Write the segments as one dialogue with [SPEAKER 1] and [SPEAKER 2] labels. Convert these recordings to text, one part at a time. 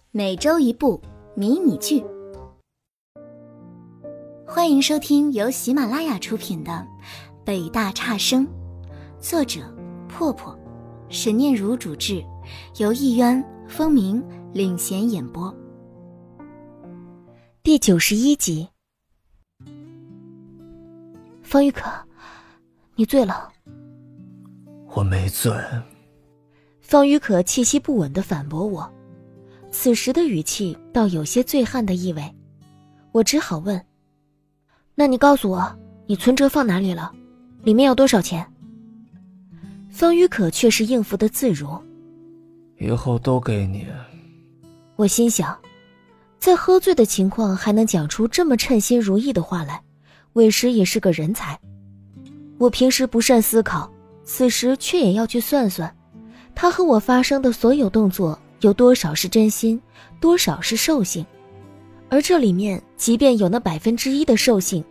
[SPEAKER 1] 每周一部迷你剧。欢迎收听由喜马拉雅出品的《北大差生》，作者破破，沈念如主制，由艺渊、风鸣领衔演播。
[SPEAKER 2] 第91集。方玉可，你醉了。
[SPEAKER 3] 我没醉。
[SPEAKER 2] 方玉可气息不稳地反驳我，此时的语气倒有些醉汉的意味。我只好问，那你告诉我，你存折放哪里了？里面有多少钱？方玉可却是应付得自如，
[SPEAKER 3] 以后都给你。
[SPEAKER 2] 我心想，在喝醉的情况还能讲出这么称心如意的话来，委实也是个人才。我平时不善思考，此时却也要去算算，他和我发生的所有动作有多少是真心，多少是兽性。而这里面即便有那1%的兽性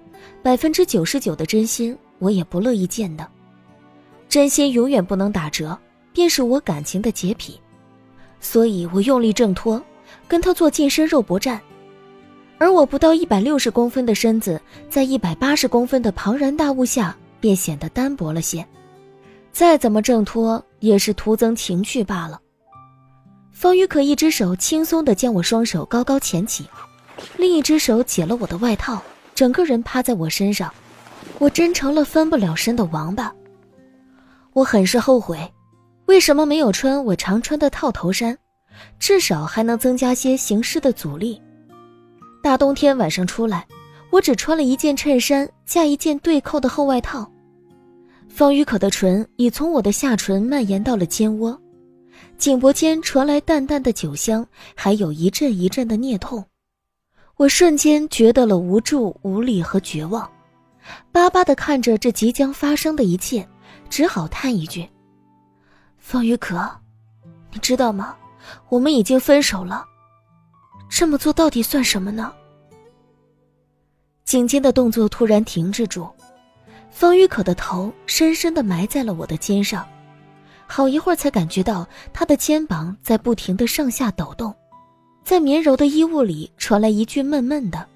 [SPEAKER 2] ，99%的真心，我也不乐意见的。真心永远不能打折，便是我感情的洁癖。所以我用力挣脱，跟他做近身肉搏战。而我不到160公分的身子，在180公分的庞然大物下便显得单薄了些，再怎么挣脱也是徒增情趣罢了。方玉可一只手轻松地将我双手高高牵起，另一只手解了我的外套，整个人趴在我身上，我真成了翻不了身的王八。我很是后悔，为什么没有穿我常穿的套头衫，至少还能增加些行事的阻力。大冬天晚上出来，我只穿了一件衬衫加一件对扣的厚外套。方玉可的唇已从我的下唇蔓延到了肩窝，颈脖间传来淡淡的酒香，还有一阵一阵的啮痛。我瞬间觉得了无助、无力和绝望，巴巴地看着这即将发生的一切，只好叹一句，方玉可，你知道吗？我们已经分手了，这么做到底算什么呢？颈间的动作突然停滞住，方玉可的头深深地埋在了我的肩上，好一会儿才感觉到他的肩膀在不停地上下抖动，在绵柔的衣物里传来一句闷闷的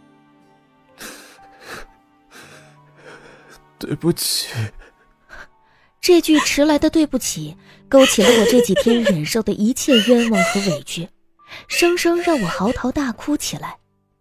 [SPEAKER 3] 对不起。
[SPEAKER 2] 这句迟来的对不起勾起了我这几天忍受的一切冤枉和委屈，生生让我嚎啕大哭起来。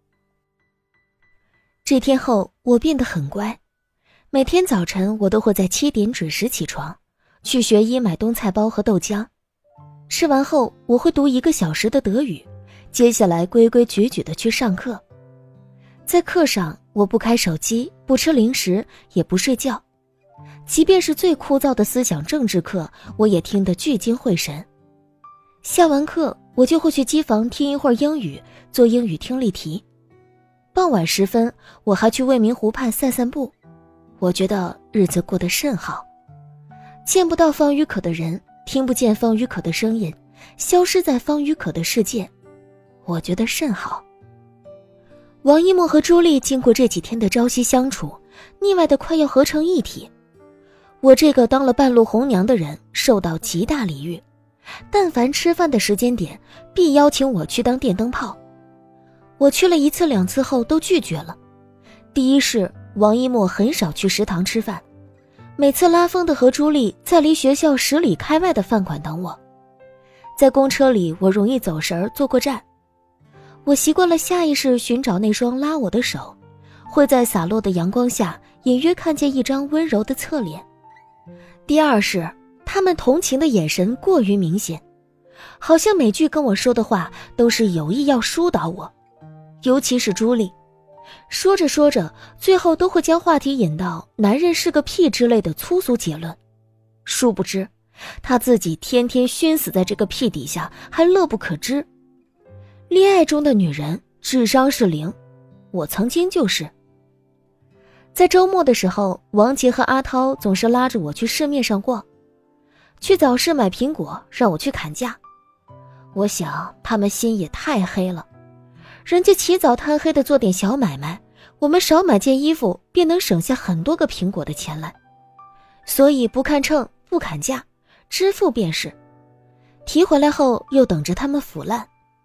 [SPEAKER 2] 这天后我变得很乖，每天早晨我都会在7点准时起床，去学医买冬菜包和豆浆。吃完后我会读1个小时的德语，接下来规规矩矩地去上课。在课上我不开手机，不吃零食，也不睡觉，即便是最枯燥的思想政治课，我也听得聚精会神。下完课我就会去机房听一会儿英语，做英语听力题。傍晚时分我还去未名湖畔散散步，我觉得日子过得甚好。见不到方玉可的人，听不见方玉可的声音，消失在方玉可的世界，我觉得甚好。王一墨和朱莉经过这几天的朝夕相处，腻歪的快要合成一体。我这个当了半路红娘的人受到极大礼遇，但凡吃饭的时间点必邀请我去当电灯泡。我去了1次2次后都拒绝了。第一是王一墨很少去食堂吃饭，每次拉风的和朱莉在离学校10里开外的饭馆等我。在公车里我容易走神儿，坐过站。我习惯了下意识寻找那双拉我的手，会在洒落的阳光下隐约看见一张温柔的侧脸。第二是他们同情的眼神过于明显，好像每句跟我说的话都是有意要疏导我。尤其是朱莉，说着说着最后都会将话题引到男人是个屁之类的粗俗结论，殊不知他自己天天熏死在这个屁底下还乐不可支。恋爱中的女人智商是0，我曾经就是。在周末的时候，王杰和阿涛总是拉着我去市面上逛，去早市买苹果，让我去砍价。我想他们心也太黑了，人家起早贪黑的做点小买卖，我们少买件衣服便能省下很多个苹果的钱来。所以不看秤，不砍价，支付便是。提回来后又等着他们腐烂，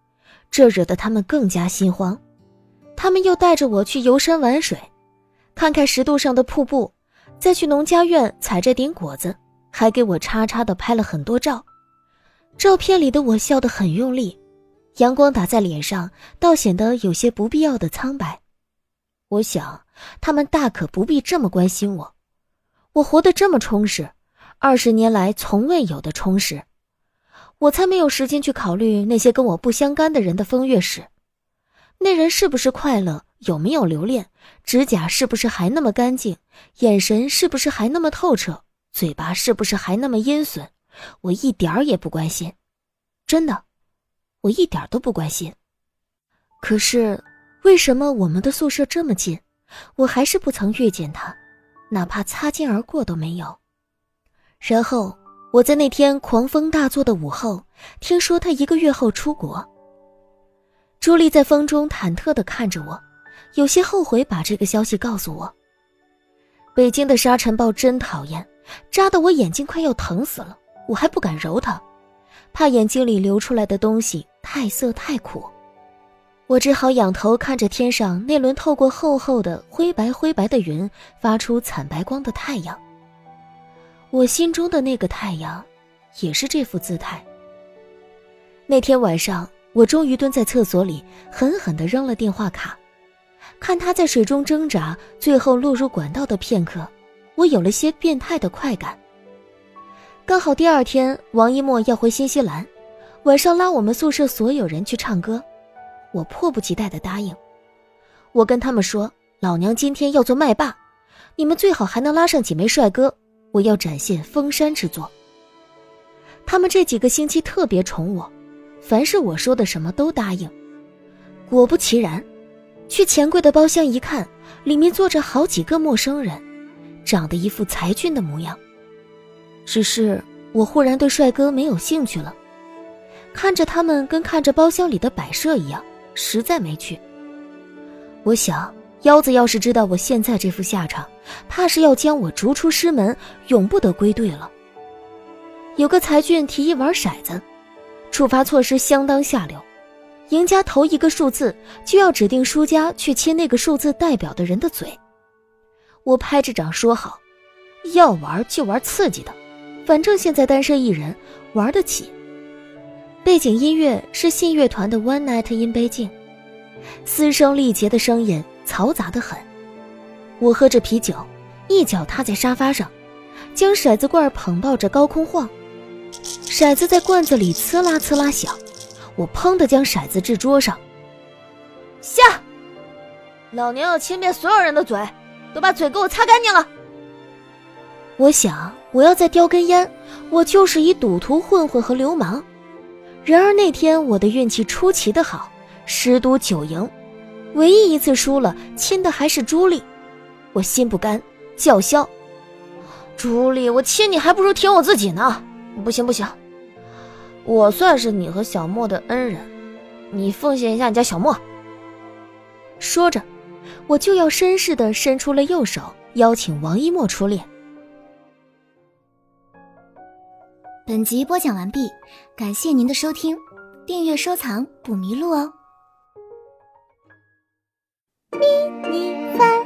[SPEAKER 2] 这惹得他们更加心慌。他们又带着我去游山玩水，看看10度上的瀑布，再去农家院采着点果子，还给我叉叉地拍了很多照。照片里的我笑得很用力，阳光打在脸上，倒显得有些不必要的苍白。我想，他们大可不必这么关心我。我活得这么充实，20年来从未有的充实。我才没有时间去考虑那些跟我不相干的人的风月史。那人是不是快乐，有没有留恋，指甲是不是还那么干净，眼神是不是还那么透彻，嘴巴是不是还那么阴损，我一点儿也不关心。真的，我一点都不关心。可是为什么我们的宿舍这么近，我还是不曾遇见他，哪怕擦肩而过都没有。然后我在那天狂风大作的午后，听说他1个月后出国。朱莉在风中忐忑地看着我，有些后悔把这个消息告诉我。北京的沙尘暴真讨厌，扎得我眼睛快要疼死了，我还不敢揉它，怕眼睛里流出来的东西太涩太苦。我只好仰头看着天上那轮透过厚厚的灰白的云发出惨白光的太阳。我心中的那个太阳也是这副姿态。那天晚上我终于蹲在厕所里狠狠地扔了电话卡，看它在水中挣扎，最后落入管道的片刻，我有了些变态的快感。刚好第2天王一墨要回新西兰，晚上拉我们宿舍所有人去唱歌，我迫不及待地答应。我跟他们说，老娘今天要做麦霸，你们最好还能拉上几枚帅哥，我要展现封山之作。他们这几个星期特别宠我，凡是我说的什么都答应。果不其然，去钱柜的包厢一看，里面坐着好几个陌生人，长得一副才俊的模样。只是我忽然对帅哥没有兴趣了，看着他们跟看着包厢里的摆设一样，实在没趣。我想，腰子要是知道我现在这副下场，怕是要将我逐出师门，永不得归队了。有个才俊提议玩骰子，处罚措施相当下流，赢家头一个数字就要指定输家去亲那个数字代表的人的嘴。我拍着掌说好，要玩就玩刺激的，反正现在单身一人，玩得起。背景音乐是信乐团的 One Night in 北京，嘶声力竭的声音嘈杂得很。我喝着啤酒，一脚踏在沙发上，将骰子罐捧抱着高空晃，骰子在罐子里呲啦呲啦响，我砰地将骰子掷桌上。下！老娘要亲遍所有人的嘴，都把嘴给我擦干净了。我想，我要再叼根烟，我就是一赌徒、混混和流氓。然而那天我的运气出奇的好，10赌9赢，唯一一次输了，亲的还是朱莉。我心不甘，叫嚣：朱莉，我亲你还不如挺我自己呢！不行不行，我算是你和小莫的恩人，你奉献一下你家小莫。说着，我就要绅士地伸出了右手，邀请王一墨出列。
[SPEAKER 1] 本集播讲完毕，感谢您的收听，订阅收藏不迷路哦。迷你番